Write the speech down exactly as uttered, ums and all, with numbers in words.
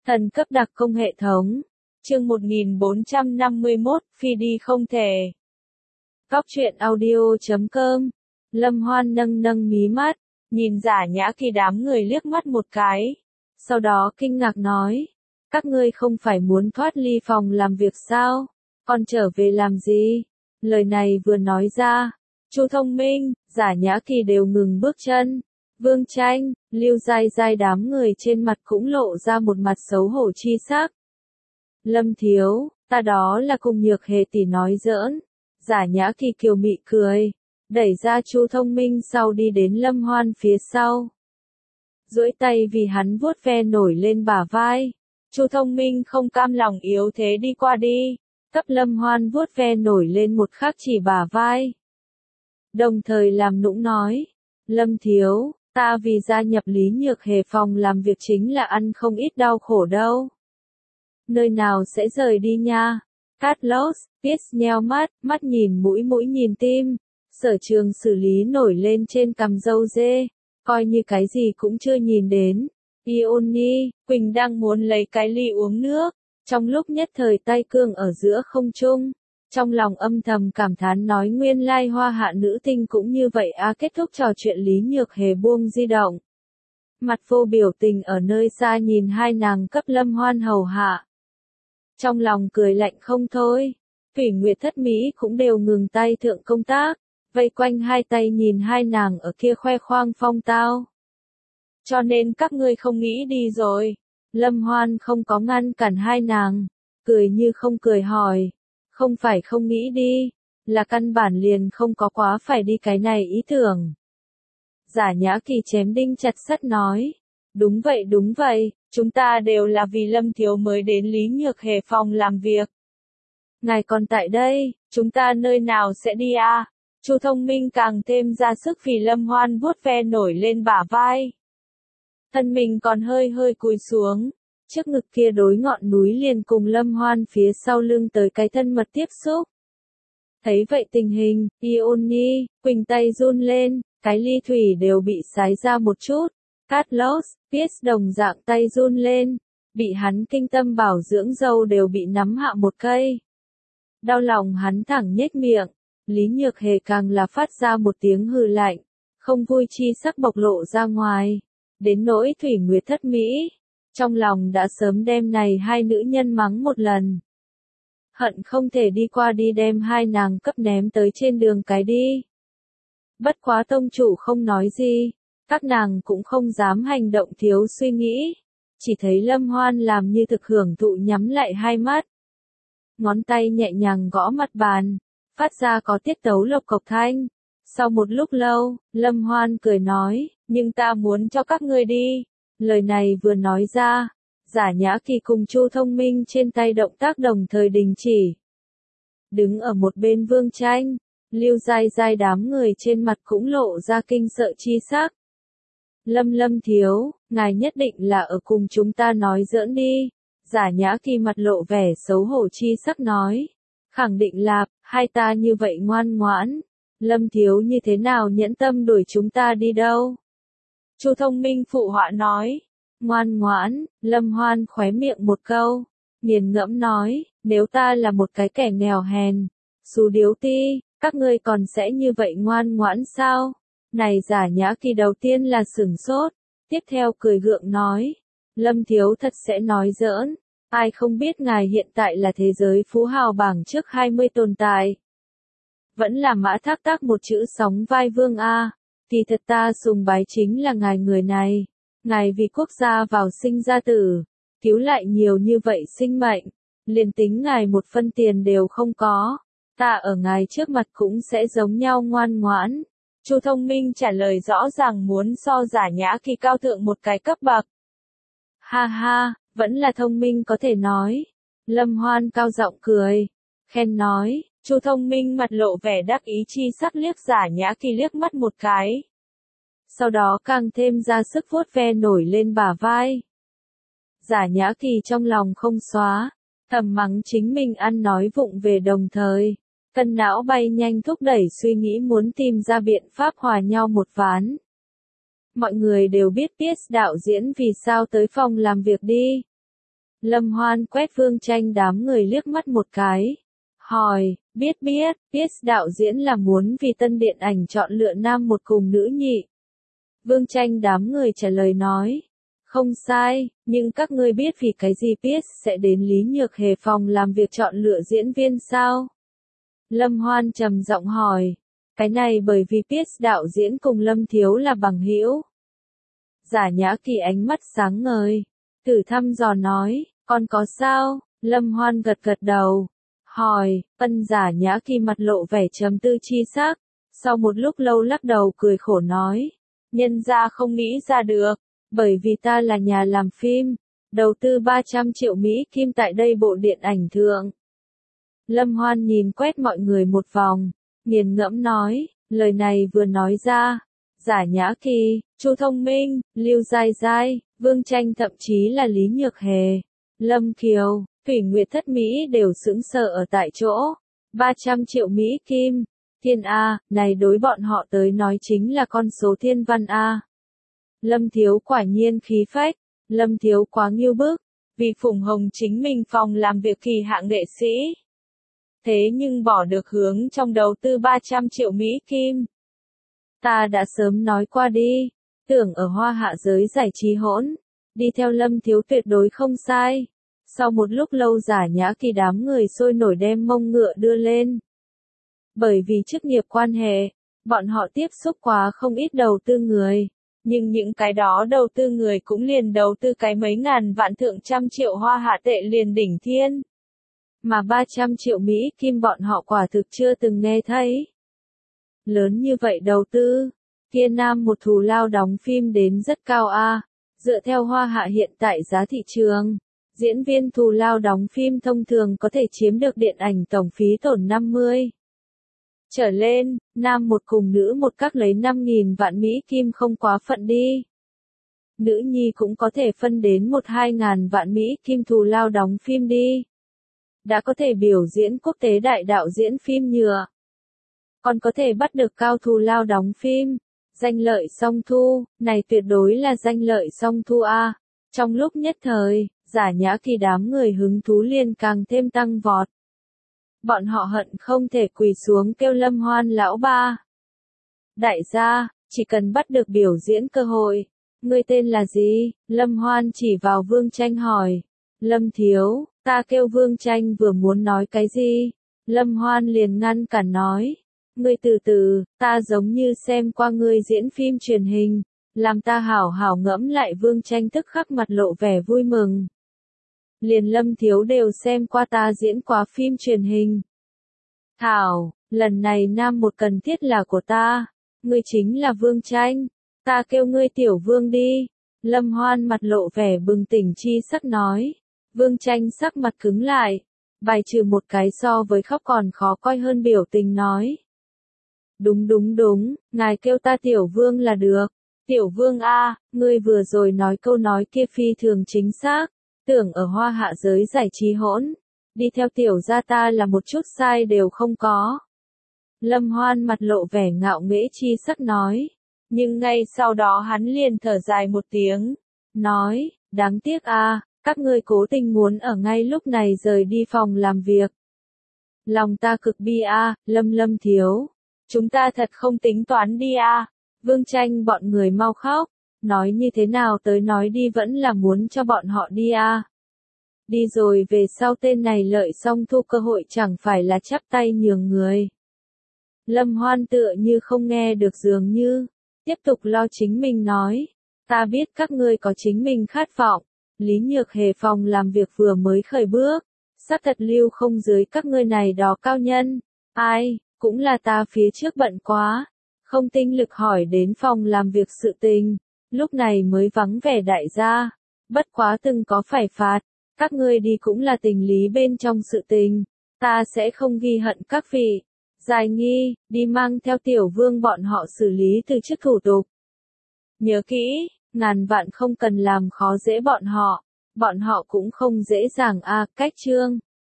Thần cấp đặc công hệ thống. Chương một nghìn bốn trăm năm mươi mốt, phi đi không thể. Cóc truyện audio chấm com. Lâm Hoan nâng nâng mí mắt, nhìn Giả Nhã Kỳ đám người liếc mắt một cái. Sau đó kinh ngạc nói, các ngươi không phải muốn thoát ly phòng làm việc sao? Còn trở về làm gì? Lời này vừa nói ra, Chu Thông Minh, Giả Nhã Kỳ đều ngừng bước chân. Vương Tranh, Lưu Giai Giai đám người trên mặt cũng lộ ra một mặt xấu hổ chi sắc. Lâm thiếu, ta đó là cùng Nhược Hề tỷ nói giỡn. Giả Nhã Kỳ kiều mị cười, đẩy ra Chu Thông Minh sau đi đến Lâm Hoan phía sau. Duỗi tay vì hắn vuốt ve nổi lên bả vai. Chu Thông Minh không cam lòng yếu thế đi qua đi, cấp Lâm Hoan vuốt ve nổi lên một khắc chỉ bả vai. Đồng thời làm nũng nói, Lâm thiếu, ta vì gia nhập Lý Nhược Hề phòng làm việc chính là ăn không ít đau khổ đâu. Nơi nào sẽ rời đi nha? Carlos, Pierce nheo mắt, mắt nhìn mũi mũi nhìn tim. Sở Trường xử lý nổi lên trên cằm râu dê, coi như cái gì cũng chưa nhìn đến. Ioni, Quỳnh đang muốn lấy cái ly uống nước, trong lúc nhất thời tay cương ở giữa không trung. Trong lòng âm thầm cảm thán nói nguyên lai hoa hạ nữ tinh cũng như vậy à. Kết thúc trò chuyện Lý Nhược Hề buông di động. Mặt vô biểu tình ở nơi xa nhìn hai nàng cấp Lâm Hoan hầu hạ. Trong lòng cười lạnh không thôi. Thủy Nguyệt Thất Mỹ cũng đều ngừng tay thượng công tác, vây quanh hai tay nhìn hai nàng ở kia khoe khoang phong tao. Cho nên các ngươi không nghĩ đi rồi. Lâm Hoan không có ngăn cản hai nàng, cười như không cười hỏi. Không phải không nghĩ đi, là căn bản liền không có quá phải đi cái này ý tưởng. Giả Nhã Kỳ chém đinh chặt sắt nói, đúng vậy đúng vậy, chúng ta đều là vì Lâm thiếu mới đến Lý Nhược Hề phòng làm việc. Ngài còn tại đây, chúng ta nơi nào sẽ đi à? Chu Thông Minh càng thêm ra sức vì Lâm Hoan vuốt ve nổi lên bả vai. Thân mình còn hơi hơi cúi xuống. Trước ngực kia đối ngọn núi liền cùng Lâm Hoan phía sau lưng tới cái thân mật tiếp xúc. Thấy vậy tình hình, Ioni, Quỳnh tay run lên, cái ly thủy đều bị sái ra một chút. Carlos, Pierce đồng dạng tay run lên, bị hắn kinh tâm bảo dưỡng dâu đều bị nắm hạ một cây. Đau lòng hắn thẳng nhếch miệng, Lý Nhược Hề càng là phát ra một tiếng hừ lạnh, không vui chi sắc bộc lộ ra ngoài. Đến nỗi Thủy Nguyệt Thất Mỹ, trong lòng đã sớm đem này hai nữ nhân mắng một lần. Hận không thể đi qua đi đem hai nàng cấp ném tới trên đường cái đi. Bất quá tông chủ không nói gì, các nàng cũng không dám hành động thiếu suy nghĩ. Chỉ thấy Lâm Hoan làm như thực hưởng thụ nhắm lại hai mắt. Ngón tay nhẹ nhàng gõ mặt bàn, phát ra có tiết tấu lộc cộc thanh. Sau một lúc lâu, Lâm Hoan cười nói, nhưng ta muốn cho các ngươi đi. Lời này vừa nói ra, Giả Nhã Kỳ cùng Chu Thông Minh trên tay động tác đồng thời đình chỉ. Đứng ở một bên Vương Tranh, Lưu Giai Giai đám người trên mặt cũng lộ ra kinh sợ chi sắc. Lâm Lâm thiếu, ngài nhất định là ở cùng chúng ta nói giỡn đi. Giả Nhã Kỳ mặt lộ vẻ xấu hổ chi sắc nói. Khẳng định là, hai ta như vậy ngoan ngoãn. Lâm thiếu như thế nào nhẫn tâm đuổi chúng ta đi đâu? Chu Thông Minh phụ họa nói. Ngoan ngoãn, Lâm Hoan khóe miệng một câu, nghiền ngẫm nói, nếu ta là một cái kẻ nghèo hèn, xú điếu ti, các ngươi còn sẽ như vậy ngoan ngoãn sao? Này Giả Nhã Kỳ đầu tiên là sửng sốt, tiếp theo cười gượng nói, Lâm thiếu thật sẽ nói giỡn, ai không biết ngài hiện tại là thế giới phú hào bảng trước hai mươi tồn tại. Vẫn là Mã Thác Tác một chữ sóng vai vương a, kỳ thật ta sùng bái chính là ngài người này. Ngài vì quốc gia vào sinh ra tử, cứu lại nhiều như vậy sinh mệnh, liền tính ngài một phân tiền đều không có, ta ở ngài trước mặt cũng sẽ giống nhau ngoan ngoãn. Chu Thông Minh trả lời rõ ràng muốn so Giả Nhã Kỳ cao thượng một cái cấp bậc. Ha ha, vẫn là thông minh có thể nói. Lâm Hoan cao giọng cười, khen nói, Chu Thông Minh mặt lộ vẻ đắc ý chi sắc liếc Giả Nhã Kỳ liếc mắt một cái. Sau đó càng thêm ra sức vuốt ve nổi lên bả vai. Giả Nhã Kỳ trong lòng không xóa, thầm mắng chính mình ăn nói vụng về đồng thời, cân não bay nhanh thúc đẩy suy nghĩ muốn tìm ra biện pháp hòa nhau một ván. Mọi người đều biết Pierce đạo diễn vì sao tới phòng làm việc đi. Lâm Hoan quét Vương Tranh đám người liếc mắt một cái. Hỏi, biết biết, biết đạo diễn là muốn vì tân điện ảnh chọn lựa nam một cùng nữ nhị. Vương Tranh đám người trả lời nói. Không sai, nhưng các ngươi biết vì cái gì biết sẽ đến Lý Nhược Hề phòng làm việc chọn lựa diễn viên sao? Lâm Hoan trầm giọng hỏi. Cái này bởi vì biết đạo diễn cùng Lâm Thiếu là bằng hữu. Giả Nhã Kỳ ánh mắt sáng ngời. Thử thăm dò nói, còn có sao? Lâm Hoan gật gật đầu. Hỏi, ân Giả Nhã Kỳ mặt lộ vẻ trầm tư chi sắc. Sau một lúc lâu lắc đầu cười khổ nói. Nhân ra không nghĩ ra được. Bởi vì ta là nhà làm phim. Đầu tư ba trăm triệu Mỹ Kim tại đây bộ điện ảnh thượng. Lâm Hoan nhìn quét mọi người một vòng. Nghiền ngẫm nói, lời này vừa nói ra. Giả Nhã Kỳ, Chu Thông Minh, Lưu Giai Giai, Vương Tranh thậm chí là Lý Nhược Hề, Lâm Kiều, Thủy Nguyệt Thất Mỹ đều sững sờ ở tại chỗ. ba trăm triệu Mỹ Kim. Thiên A, này đối bọn họ tới nói chính là con số thiên văn A. Lâm Thiếu quả nhiên khí phách. Lâm Thiếu quá nghiêu bức. Vì Phùng Hồng chính mình phòng làm việc kỳ hạng nghệ sĩ. Thế nhưng bỏ được hướng trong đầu tư ba trăm triệu Mỹ Kim. Ta đã sớm nói qua đi. Tưởng ở hoa hạ giới giải trí hỗn. Đi theo Lâm Thiếu tuyệt đối không sai. Sau một lúc lâu Giả Nhã Kỳ đám người sôi nổi đem mông ngựa đưa lên. Bởi vì chức nghiệp quan hệ, bọn họ tiếp xúc quá không ít đầu tư người. Nhưng những cái đó đầu tư người cũng liền đầu tư cái mấy ngàn vạn thượng trăm triệu hoa hạ tệ liền đỉnh thiên. Mà ba trăm triệu Mỹ Kim bọn họ quả thực chưa từng nghe thấy. Lớn như vậy đầu tư, kia nam một thù lao đóng phim đến rất cao a. Dựa theo hoa hạ hiện tại giá thị trường, diễn viên thù lao đóng phim thông thường có thể chiếm được điện ảnh tổng phí tổn năm mươi trở lên, nam một cùng nữ một các lấy năm nghìn vạn Mỹ Kim không quá phận đi. Nữ nhi cũng có thể phân đến một hai ngàn vạn Mỹ Kim thù lao đóng phim đi. Đã có thể biểu diễn quốc tế đại đạo diễn phim nhựa. Còn có thể bắt được cao thù lao đóng phim. Danh lợi song thu, này tuyệt đối là danh lợi song thu a. Trong lúc nhất thời, Giả Nhã Kỳ đám người hứng thú liền càng thêm tăng vọt. Bọn họ hận không thể quỳ xuống kêu Lâm Hoan lão ba. Đại gia, chỉ cần bắt được biểu diễn cơ hội. Ngươi tên là gì? Lâm Hoan chỉ vào Vương Tranh hỏi. Lâm Thiếu, ta kêu Vương Tranh vừa muốn nói cái gì? Lâm Hoan liền ngăn cản nói. Ngươi từ từ, ta giống như xem qua ngươi diễn phim truyền hình. Làm ta hảo hảo ngẫm lại. Vương Tranh tức khắc mặt lộ vẻ vui mừng. Liền Lâm Thiếu đều xem qua ta diễn qua phim truyền hình. Thảo, lần này nam một cần thiết là của ta. Ngươi chính là Vương Tranh. Ta kêu ngươi Tiểu Vương đi. Lâm Hoan mặt lộ vẻ bừng tỉnh chi sắc nói. Vương Tranh sắc mặt cứng lại. Bài trừ một cái so với khóc còn khó coi hơn biểu tình nói. Đúng đúng đúng, ngài kêu ta Tiểu Vương là được. Tiểu Vương A, ngươi vừa rồi nói câu nói kia phi thường chính xác. Tưởng ở hoa hạ giới giải trí hỗn. Đi theo tiểu gia ta là một chút sai đều không có. Lâm Hoan mặt lộ vẻ ngạo nghễ chi sắc nói. Nhưng ngay sau đó hắn liền thở dài một tiếng. Nói, đáng tiếc a, các ngươi cố tình muốn ở ngay lúc này rời đi phòng làm việc. Lòng ta cực bi a, Lâm Lâm Thiếu. Chúng ta thật không tính toán đi a. Vương Tranh bọn người mau khóc. Nói như thế nào tới nói đi vẫn là muốn cho bọn họ đi a. Đi rồi về sau tên này lợi xong thu cơ hội chẳng phải là chắp tay nhường người. Lâm Hoan tựa như không nghe được dường như. Tiếp tục lo chính mình nói. Ta biết các ngươi có chính mình khát vọng. Lý Nhược Hề phòng làm việc vừa mới khởi bước. Xác thật lưu không dưới các ngươi này đó cao nhân. Ai, cũng là ta phía trước bận quá. Không tinh lực hỏi đến phòng làm việc sự tình. Lúc này mới vắng vẻ đại gia. Bất quá từng có phải phạt. Các ngươi đi cũng là tình lý bên trong sự tình. Ta sẽ không ghi hận các vị. Giải nghi, đi mang theo Tiểu Vương bọn họ xử lý từ chức thủ tục. Nhớ kỹ, ngàn vạn không cần làm khó dễ bọn họ. Bọn họ cũng không dễ dàng a. Cách chương